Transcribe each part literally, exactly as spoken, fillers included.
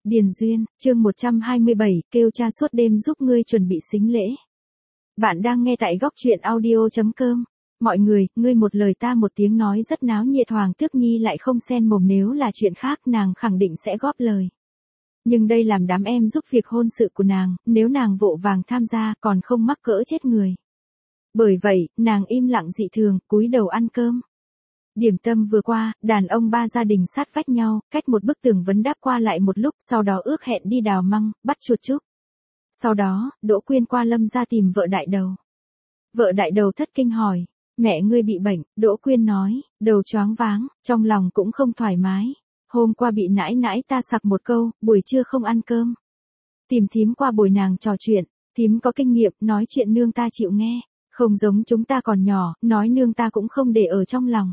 Điền Duyên, chương một trăm hai mươi bảy, kêu cha suốt đêm giúp ngươi chuẩn bị sính lễ. Bạn đang nghe tại góc truyện audio chấm com. Mọi người, ngươi một lời ta một tiếng nói rất náo nhiệt, Hoàng Tước Nhi lại không xen mồm, nếu là chuyện khác nàng khẳng định sẽ góp lời. Nhưng đây làm đám em giúp việc hôn sự của nàng, nếu nàng vội vàng tham gia còn không mắc cỡ chết người. Bởi vậy, nàng im lặng dị thường, cúi đầu ăn cơm. Điểm tâm vừa qua, đàn ông ba gia đình sát vách nhau, cách một bức tường vấn đáp qua lại một lúc, sau đó ước hẹn đi đào măng, bắt chuột chúc. Sau đó, Đỗ Quyên qua Lâm ra tìm vợ đại đầu. Vợ đại đầu thất kinh hỏi, mẹ ngươi bị bệnh, Đỗ Quyên nói, đầu choáng váng, trong lòng cũng không thoải mái. Hôm qua bị nãi nãi ta sặc một câu, buổi trưa không ăn cơm. Tìm thím qua bồi nàng trò chuyện, thím có kinh nghiệm, nói chuyện nương ta chịu nghe, không giống chúng ta còn nhỏ, nói nương ta cũng không để ở trong lòng.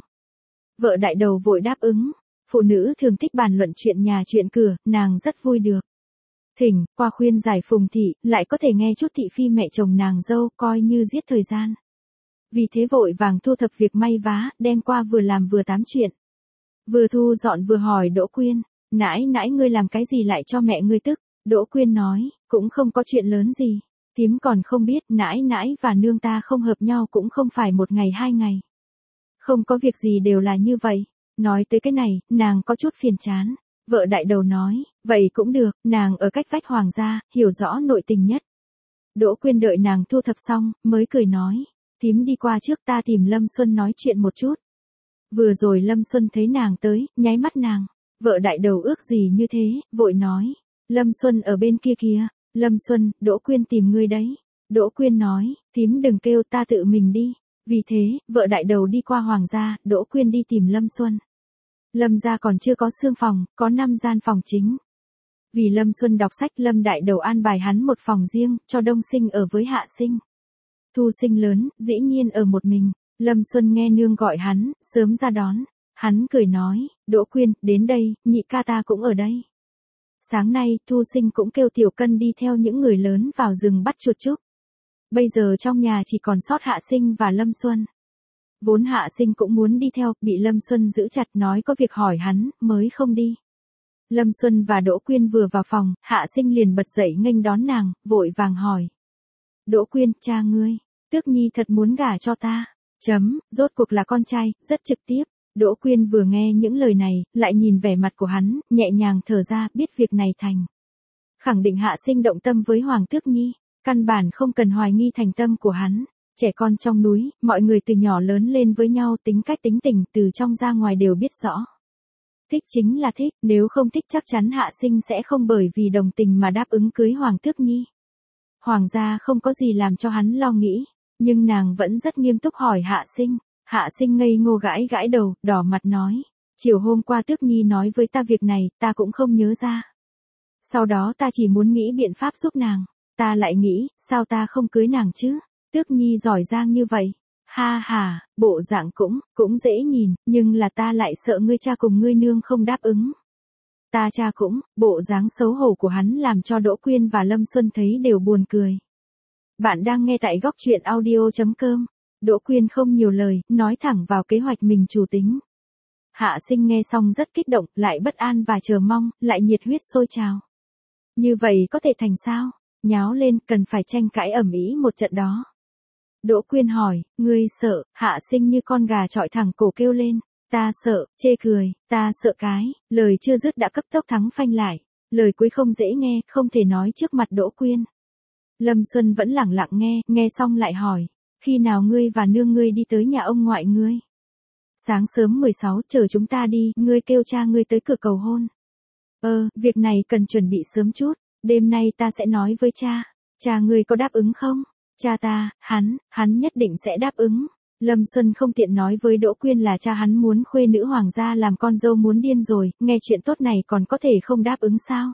Vợ đại đầu vội đáp ứng, phụ nữ thường thích bàn luận chuyện nhà chuyện cửa, nàng rất vui được. Thỉnh, qua khuyên giải Phùng thị, lại có thể nghe chút thị phi mẹ chồng nàng dâu, coi như giết thời gian. Vì thế vội vàng thu thập việc may vá, đem qua vừa làm vừa tám chuyện. Vừa thu dọn vừa hỏi Đỗ Quyên, nãi nãi ngươi làm cái gì lại cho mẹ ngươi tức? Đỗ Quyên nói, cũng không có chuyện lớn gì. Thím còn không biết, nãi nãi và nương ta không hợp nhau cũng không phải một ngày hai ngày. Không có việc gì đều là như vậy. Nói tới cái này, nàng có chút phiền chán. Vợ đại đầu nói, vậy cũng được, nàng ở cách vách Hoàng gia, hiểu rõ nội tình nhất. Đỗ Quyên đợi nàng thu thập xong, mới cười nói, thím đi qua trước, ta tìm Lâm Xuân nói chuyện một chút. Vừa rồi Lâm Xuân thấy nàng tới, nháy mắt nàng. Vợ đại đầu ước gì như thế, vội nói, Lâm Xuân ở bên kia kìa. Lâm Xuân, Đỗ Quyên tìm ngươi đấy. Đỗ Quyên nói, thím đừng kêu, ta tự mình đi. Vì thế, vợ đại đầu đi qua Hoàng gia, Đỗ Quyên đi tìm Lâm Xuân. Lâm gia còn chưa có xương phòng, có năm gian phòng chính. Vì Lâm Xuân đọc sách, Lâm đại đầu an bài hắn một phòng riêng, cho Đông Sinh ở với Hạ Sinh. Thu Sinh lớn, dĩ nhiên ở một mình. Lâm Xuân nghe nương gọi hắn, sớm ra đón. Hắn cười nói, Đỗ Quyên, đến đây, nhị ca ta cũng ở đây. Sáng nay, Thu Sinh cũng kêu Tiểu Cân đi theo những người lớn vào rừng bắt chuột chúc. Bây giờ trong nhà chỉ còn sót Hạ Sinh và Lâm Xuân. Vốn Hạ Sinh cũng muốn đi theo, bị Lâm Xuân giữ chặt nói có việc hỏi hắn, mới không đi. Lâm Xuân và Đỗ Quyên vừa vào phòng, Hạ Sinh liền bật dậy nghênh đón nàng, vội vàng hỏi. Đỗ Quyên, cha ngươi, Tước Nhi thật muốn gả cho ta. Chấm, rốt cuộc là con trai, rất trực tiếp. Đỗ Quyên vừa nghe những lời này, lại nhìn vẻ mặt của hắn, nhẹ nhàng thở ra, biết việc này thành. Khẳng định Hạ Sinh động tâm với Hoàng Tước Nhi. Căn bản không cần hoài nghi thành tâm của hắn. Trẻ con trong núi, mọi người từ nhỏ lớn lên với nhau, tính cách tính tình từ trong ra ngoài đều biết rõ. Thích chính là thích, nếu không thích chắc chắn Hạ Sinh sẽ không bởi vì đồng tình mà đáp ứng cưới Hoàng Tước Nhi. Hoàng gia không có gì làm cho hắn lo nghĩ, nhưng nàng vẫn rất nghiêm túc hỏi Hạ Sinh. Hạ Sinh ngây ngô gãi gãi đầu, đỏ mặt nói, chiều hôm qua Tước Nhi nói với ta việc này, ta cũng không nhớ ra. Sau đó ta chỉ muốn nghĩ biện pháp giúp nàng. Ta lại nghĩ, sao ta không cưới nàng chứ? Tước Nhi giỏi giang như vậy. Ha ha, bộ dạng cũng, cũng dễ nhìn, nhưng là ta lại sợ ngươi cha cùng ngươi nương không đáp ứng. Ta cha cũng, bộ dáng xấu hổ của hắn làm cho Đỗ Quyên và Lâm Xuân thấy đều buồn cười. Bạn đang nghe tại góc truyện audio chấm com. Đỗ Quyên không nhiều lời, nói thẳng vào kế hoạch mình chủ tính. Hạ Sinh nghe xong rất kích động, lại bất an và chờ mong, lại nhiệt huyết sôi trào. Như vậy có thể thành sao? Nháo lên, cần phải tranh cãi ầm ĩ một trận đó. Đỗ Quyên hỏi, ngươi sợ? Hạ Sinh như con gà chọi thẳng cổ kêu lên, ta sợ, chê cười, ta sợ cái, lời chưa dứt đã cấp tốc thắng phanh lại, lời cuối không dễ nghe, không thể nói trước mặt Đỗ Quyên. Lâm Xuân vẫn lẳng lặng nghe, nghe xong lại hỏi, khi nào ngươi và nương ngươi đi tới nhà ông ngoại ngươi? Sáng sớm mười sáu, chờ chúng ta đi, ngươi kêu cha ngươi tới cửa cầu hôn. Ờ, việc này cần chuẩn bị sớm chút. Đêm nay ta sẽ nói với cha. Cha ngươi có đáp ứng không? Cha ta, hắn, hắn nhất định sẽ đáp ứng. Lâm Xuân không tiện nói với Đỗ Quyên là cha hắn muốn khuê nữ Hoàng gia làm con dâu muốn điên rồi, nghe chuyện tốt này còn có thể không đáp ứng sao?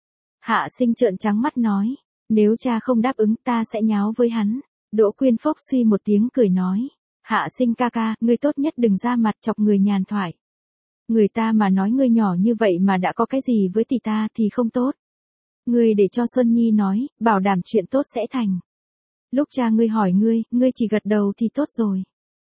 Hạ Sinh trợn trắng mắt nói, nếu cha không đáp ứng ta sẽ nháo với hắn. Đỗ Quyên phốc suy một tiếng cười nói, Hạ Sinh ca ca, ngươi tốt nhất đừng ra mặt chọc người nhàn thoại. Người ta mà nói ngươi nhỏ như vậy mà đã có cái gì với tỷ ta thì không tốt. Ngươi để cho Xuân Nhi nói, bảo đảm chuyện tốt sẽ thành. Lúc cha ngươi hỏi ngươi, ngươi chỉ gật đầu thì tốt rồi.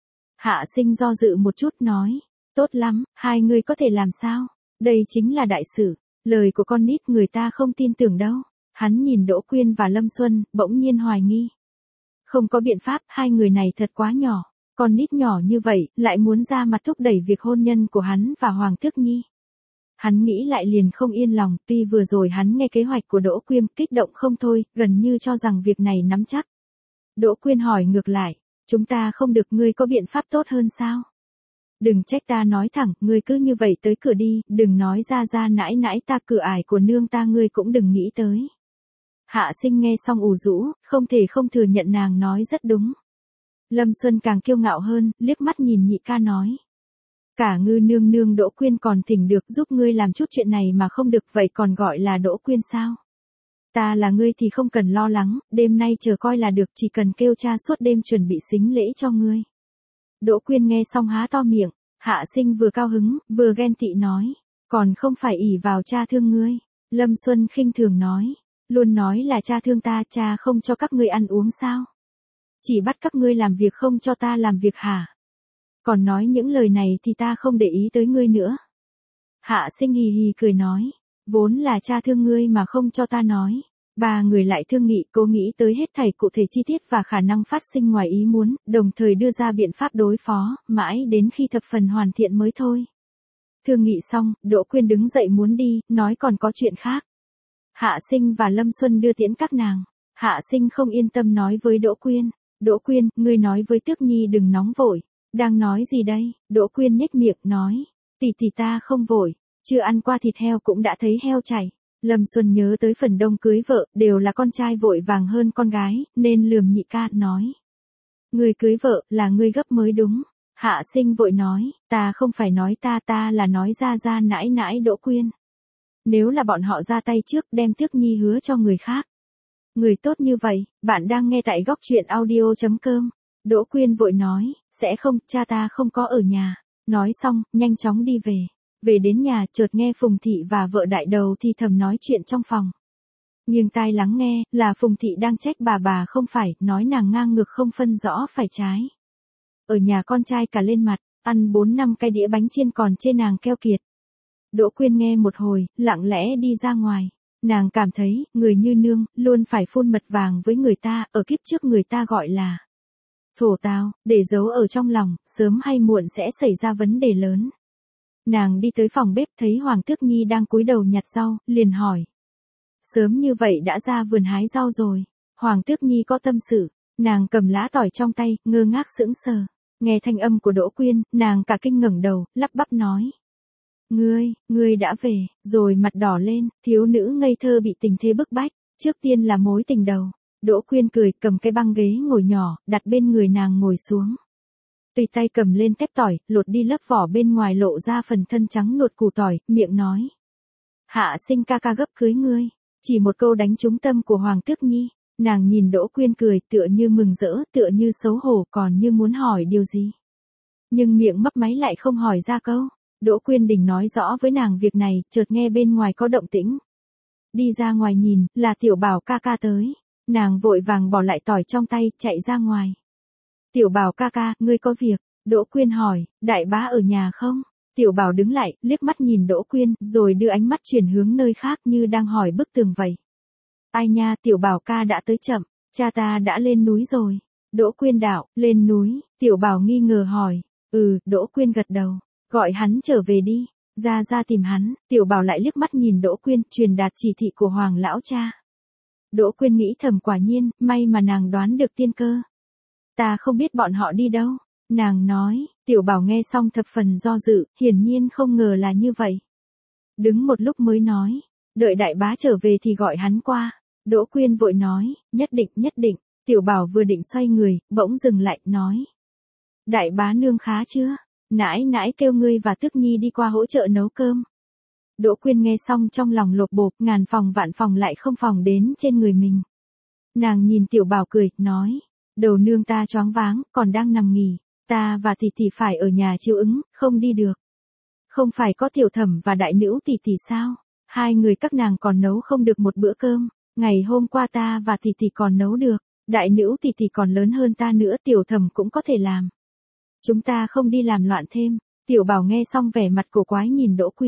Hạ Sinh do dự một chút nói, tốt lắm, hai ngươi có thể làm sao? Đây chính là đại sự. Lời của con nít người ta không tin tưởng đâu. Hắn nhìn Đỗ Quyên và Lâm Xuân, bỗng nhiên hoài nghi. Không có biện pháp, hai người này thật quá nhỏ. Con nít nhỏ như vậy, lại muốn ra mặt thúc đẩy việc hôn nhân của hắn và Hoàng Tước Nhi. Hắn nghĩ lại liền không yên lòng, tuy vừa rồi hắn nghe kế hoạch của Đỗ Quyên, kích động không thôi, gần như cho rằng việc này nắm chắc. Đỗ Quyên hỏi ngược lại, chúng ta không được, ngươi có biện pháp tốt hơn sao? Đừng trách ta nói thẳng, ngươi cứ như vậy tới cửa đi, đừng nói ra ra nãi nãi ta cửa ải của nương ta ngươi cũng đừng nghĩ tới. Hạ Sinh nghe xong ủ rũ, không thể không thừa nhận nàng nói rất đúng. Lâm Xuân càng kiêu ngạo hơn, liếc mắt nhìn nhị ca nói. Cả ngư nương nương Đỗ Quyên còn thỉnh được giúp ngươi làm chút chuyện này mà không được, vậy còn gọi là Đỗ Quyên sao? Ta là ngươi thì không cần lo lắng, đêm nay chờ coi là được, chỉ cần kêu cha suốt đêm chuẩn bị sính lễ cho ngươi. Đỗ Quyên nghe xong há to miệng, Hạ Sinh vừa cao hứng, vừa ghen tị nói, còn không phải ỷ vào cha thương ngươi. Lâm Xuân khinh thường nói, luôn nói là cha thương ta, cha không cho các ngươi ăn uống sao? Chỉ bắt các ngươi làm việc không cho ta làm việc hả? Còn nói những lời này thì ta không để ý tới ngươi nữa. Hạ Sinh hì hì cười nói, vốn là cha thương ngươi mà không cho ta nói. Ba người lại thương nghị, cố nghĩ tới hết thảy cụ thể chi tiết và khả năng phát sinh ngoài ý muốn, đồng thời đưa ra biện pháp đối phó, mãi đến khi thập phần hoàn thiện mới thôi. Thương nghị xong, Đỗ Quyên đứng dậy muốn đi, nói còn có chuyện khác. Hạ Sinh và Lâm Xuân đưa tiễn các nàng. Hạ Sinh không yên tâm nói với Đỗ Quyên, Đỗ Quyên, ngươi nói với Tước Nhi đừng nóng vội. Đang nói gì đây? Đỗ Quyên nhếch miệng nói, tỷ tỷ ta không vội, chưa ăn qua thịt heo cũng đã thấy heo chảy. Lâm Xuân nhớ tới phần đông cưới vợ, đều là con trai vội vàng hơn con gái, nên lườm nhị ca, nói. Người cưới vợ, là ngươi gấp mới đúng. Hạ Sinh vội nói, ta không phải nói ta ta là nói ra ra nãi nãi Đỗ Quyên. Nếu là bọn họ ra tay trước đem Tước Nhi hứa cho người khác. Người tốt như vậy, bạn đang nghe tại góc truyện audio chấm com. Đỗ Quyên vội nói, sẽ không, cha ta không có ở nhà. Nói xong, nhanh chóng đi về. Về đến nhà, chợt nghe Phùng Thị và vợ đại đầu thì thầm nói chuyện trong phòng. Nghiêng tai lắng nghe, là Phùng Thị đang trách bà bà không phải, nói nàng ngang ngược không phân rõ phải trái. Ở nhà con trai cả lên mặt, ăn bốn năm cái đĩa bánh chiên còn chê nàng keo kiệt. Đỗ Quyên nghe một hồi, lặng lẽ đi ra ngoài. Nàng cảm thấy, người như nương, luôn phải phun mật vàng với người ta, ở kiếp trước người ta gọi là thổ tào, để giấu ở trong lòng, sớm hay muộn sẽ xảy ra vấn đề lớn. Nàng đi tới phòng bếp thấy Hoàng Tước Nhi đang cúi đầu nhặt rau, liền hỏi. Sớm như vậy đã ra vườn hái rau rồi. Hoàng Tước Nhi có tâm sự, nàng cầm lá tỏi trong tay, ngơ ngác sững sờ. Nghe thanh âm của Đỗ Quyên, nàng cả kinh ngẩng đầu, lắp bắp nói. Ngươi, ngươi đã về, rồi mặt đỏ lên, thiếu nữ ngây thơ bị tình thế bức bách, trước tiên là mối tình đầu. Đỗ Quyên cười, cầm cái băng ghế ngồi nhỏ, đặt bên người nàng ngồi xuống. Tùy tay cầm lên tép tỏi, lột đi lớp vỏ bên ngoài lộ ra phần thân trắng nuột củ tỏi, miệng nói. Hạ Sinh ca ca gấp cưới ngươi. Chỉ một câu đánh trúng tâm của Hoàng Tước Nhi. Nàng nhìn Đỗ Quyên cười, tựa như mừng rỡ, tựa như xấu hổ, còn như muốn hỏi điều gì. Nhưng miệng mấp máy lại không hỏi ra câu. Đỗ Quyên định nói rõ với nàng việc này, chợt nghe bên ngoài có động tĩnh. Đi ra ngoài nhìn, là Tiểu Bảo ca ca tới. Nàng vội vàng bỏ lại tỏi trong tay, chạy ra ngoài. Tiểu Bảo ca ca, ngươi có việc? Đỗ Quyên hỏi, đại bá ở nhà không? Tiểu Bảo đứng lại, liếc mắt nhìn Đỗ Quyên, rồi đưa ánh mắt chuyển hướng nơi khác như đang hỏi bức tường vậy. Ai nha, Tiểu Bảo ca đã tới chậm, cha ta đã lên núi rồi. Đỗ Quyên đạo, lên núi, Tiểu Bảo nghi ngờ hỏi, ừ, Đỗ Quyên gật đầu, gọi hắn trở về đi, ra ra tìm hắn. Tiểu Bảo lại liếc mắt nhìn Đỗ Quyên, truyền đạt chỉ thị của Hoàng lão cha. Đỗ Quyên nghĩ thầm, quả nhiên, may mà nàng đoán được tiên cơ. Ta không biết bọn họ đi đâu. Nàng nói. Tiểu Bảo nghe xong thập phần do dự, hiển nhiên không ngờ là như vậy. Đứng một lúc mới nói, đợi đại bá trở về thì gọi hắn qua. Đỗ Quyên vội nói, nhất định, nhất định. Tiểu Bảo vừa định xoay người, bỗng dừng lại, nói. Đại bá nương khá chưa? Nãi nãi kêu ngươi và Tước Nhi đi qua hỗ trợ nấu cơm. Đỗ Quyên nghe xong trong lòng lột bột, ngàn phòng vạn phòng lại không phòng đến trên người mình. Nàng nhìn Tiểu Bảo cười, nói. Đầu nương ta choáng váng, còn đang nằm nghỉ. Ta và tỷ tỷ phải ở nhà chiếu ứng, không đi được. Không phải có Tiểu Thẩm và đại nữ tỷ tỷ sao? Hai người các nàng còn nấu không được một bữa cơm. Ngày hôm qua ta và tỷ tỷ còn nấu được. Đại nữ tỷ tỷ còn lớn hơn ta nữa, Tiểu Thẩm cũng có thể làm. Chúng ta không đi làm loạn thêm. Tiểu Bảo nghe xong vẻ mặt cổ quái nhìn Đỗ Quyên.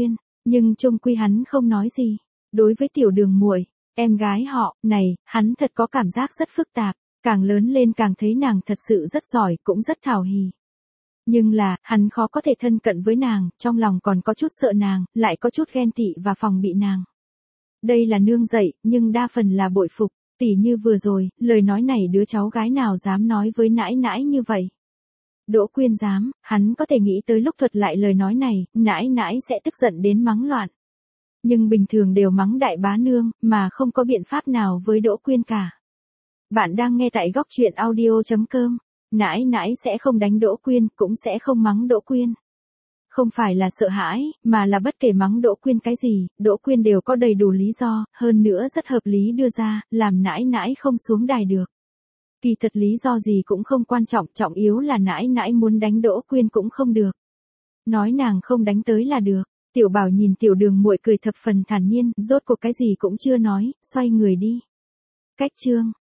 Nhưng chung quy hắn không nói gì. Đối với tiểu đường muội, em gái họ, này, hắn thật có cảm giác rất phức tạp, càng lớn lên càng thấy nàng thật sự rất giỏi, cũng rất thảo hỉ. Nhưng là, hắn khó có thể thân cận với nàng, trong lòng còn có chút sợ nàng, lại có chút ghen tị và phòng bị nàng. Đây là nương dạy, nhưng đa phần là bội phục, tỉ như vừa rồi, lời nói này đứa cháu gái nào dám nói với nãi nãi như vậy. Đỗ Quyên dám, hắn có thể nghĩ tới lúc thuật lại lời nói này, nãi nãi sẽ tức giận đến mắng loạn. Nhưng bình thường đều mắng đại bá nương, mà không có biện pháp nào với Đỗ Quyên cả. Bạn đang nghe tại góc truyện audio chấm com. Nãi nãi sẽ không đánh Đỗ Quyên, cũng sẽ không mắng Đỗ Quyên. Không phải là sợ hãi, mà là bất kể mắng Đỗ Quyên cái gì, Đỗ Quyên đều có đầy đủ lý do, hơn nữa rất hợp lý đưa ra, làm nãi nãi không xuống đài được. Kỳ thật lý do gì cũng không quan trọng, trọng yếu là nãi nãi muốn đánh Đỗ Quyên cũng không được. Nói nàng không đánh tới là được. Tiểu Bảo nhìn tiểu đường muội cười thập phần thản nhiên, rốt cuộc cái gì cũng chưa nói, xoay người đi. Cách chương